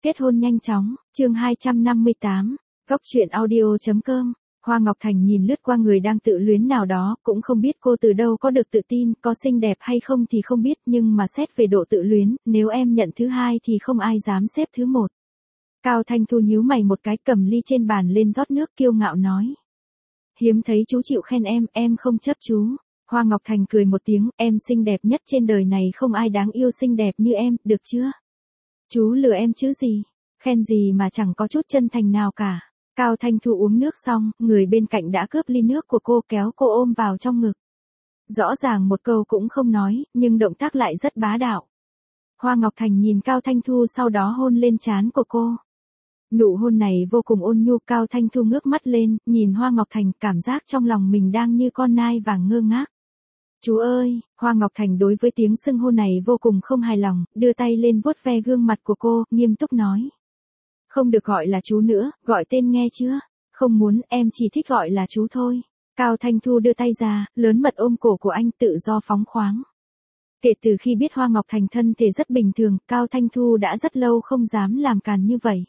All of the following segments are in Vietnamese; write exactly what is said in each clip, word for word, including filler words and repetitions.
Kết hôn nhanh chóng, chương hai trăm năm mươi tám, góc truyện audio chấm com. Hoa Ngọc Thành nhìn lướt qua người đang tự luyến nào đó, cũng không biết cô từ đâu có được tự tin, có xinh đẹp hay không thì không biết, nhưng mà xét về độ tự luyến, nếu em nhận thứ hai thì không ai dám xếp thứ một. Cao Thanh Thu nhíu mày một cái, cầm ly trên bàn lên rót nước, kiêu ngạo nói. Hiếm thấy chú chịu khen em, em không chấp chú. Hoa Ngọc Thành cười một tiếng, em xinh đẹp nhất trên đời này, không ai đáng yêu xinh đẹp như em, được chưa? Chú lừa em chứ gì? Khen gì mà chẳng có chút chân thành nào cả. Cao Thanh Thu uống nước xong, người bên cạnh đã cướp ly nước của cô, kéo cô ôm vào trong ngực. Rõ ràng một câu cũng không nói, nhưng động tác lại rất bá đạo. Hoa Ngọc Thành nhìn Cao Thanh Thu, sau đó hôn lên trán của cô. Nụ hôn này vô cùng ôn nhu. Cao Thanh Thu ngước mắt lên, nhìn Hoa Ngọc Thành, cảm giác trong lòng mình đang như con nai vàng ngơ ngác. Chú ơi, Hoa Ngọc Thành đối với tiếng xưng hô này vô cùng không hài lòng, đưa tay lên vuốt ve gương mặt của cô, nghiêm túc nói. Không được gọi là chú nữa, gọi tên nghe chưa? Không muốn, em chỉ thích gọi là chú thôi. Cao Thanh Thu đưa tay ra, lớn mật ôm cổ của anh, tự do phóng khoáng. Kể từ khi biết Hoa Ngọc Thành thân thể rất bình thường, Cao Thanh Thu đã rất lâu không dám làm càn như vậy.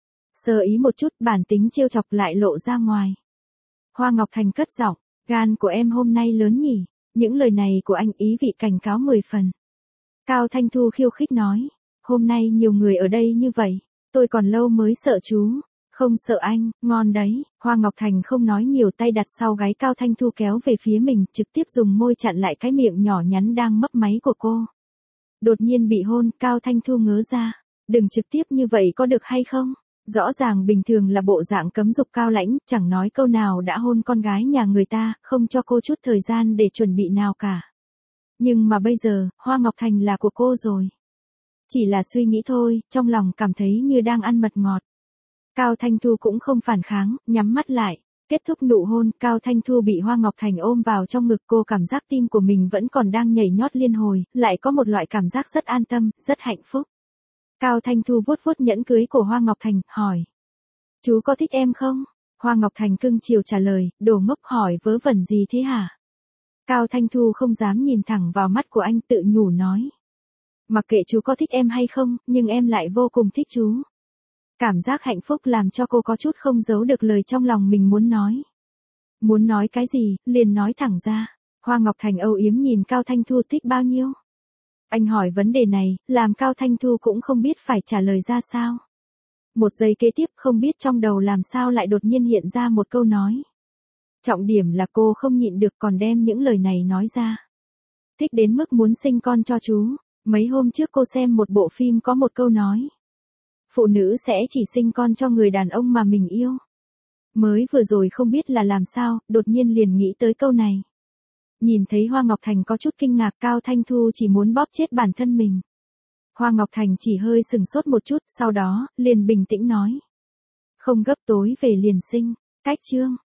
Sơ ý một chút, bản tính trêu chọc lại lộ ra ngoài. Hoa Ngọc Thành cất giọng, gan của em hôm nay lớn nhỉ? Những lời này của anh ý vị cảnh cáo mười phần. Cao Thanh Thu khiêu khích nói, hôm nay nhiều người ở đây như vậy, tôi còn lâu mới sợ chú. Không sợ anh, ngon đấy. Hoa Ngọc Thành không nói nhiều, tay đặt sau gáy Cao Thanh Thu kéo về phía mình, trực tiếp dùng môi chặn lại cái miệng nhỏ nhắn đang mấp máy của cô. Đột nhiên bị hôn, Cao Thanh Thu ngớ ra, đừng trực tiếp như vậy có được hay không? Rõ ràng bình thường là bộ dạng cấm dục cao lãnh, chẳng nói câu nào đã hôn con gái nhà người ta, không cho cô chút thời gian để chuẩn bị nào cả. Nhưng mà bây giờ, Hoa Ngọc Thành là của cô rồi. Chỉ là suy nghĩ thôi, trong lòng cảm thấy như đang ăn mật ngọt. Cao Thanh Thu cũng không phản kháng, nhắm mắt lại. Kết thúc nụ hôn, Cao Thanh Thu bị Hoa Ngọc Thành ôm vào trong ngực, cô cảm giác tim của mình vẫn còn đang nhảy nhót liên hồi, lại có một loại cảm giác rất an tâm, rất hạnh phúc. Cao Thanh Thu vuốt vuốt nhẫn cưới của Hoa Ngọc Thành, hỏi. Chú có thích em không? Hoa Ngọc Thành cưng chiều trả lời, đồ ngốc hỏi vớ vẩn gì thế hả? Cao Thanh Thu không dám nhìn thẳng vào mắt của anh, tự nhủ nói. Mặc kệ chú có thích em hay không, nhưng em lại vô cùng thích chú. Cảm giác hạnh phúc làm cho cô có chút không giấu được lời trong lòng mình muốn nói. Muốn nói cái gì, liền nói thẳng ra. Hoa Ngọc Thành âu yếm nhìn Cao Thanh Thu, thích bao nhiêu? Anh hỏi vấn đề này, làm Cao Thanh Thu cũng không biết phải trả lời ra sao. Một giây kế tiếp không biết trong đầu làm sao lại đột nhiên hiện ra một câu nói. Trọng điểm là cô không nhịn được còn đem những lời này nói ra. Thích đến mức muốn sinh con cho chú. Mấy hôm trước cô xem một bộ phim có một câu nói. Phụ nữ sẽ chỉ sinh con cho người đàn ông mà mình yêu. Mới vừa rồi không biết là làm sao, đột nhiên liền nghĩ tới câu này. Nhìn thấy Hoa Ngọc Thành có chút kinh ngạc, Cao Thanh Thu chỉ muốn bóp chết bản thân mình. Hoa Ngọc Thành chỉ hơi sừng sốt một chút, sau đó, liền bình tĩnh nói. Không gấp, tối về liền sinh. Cách chương.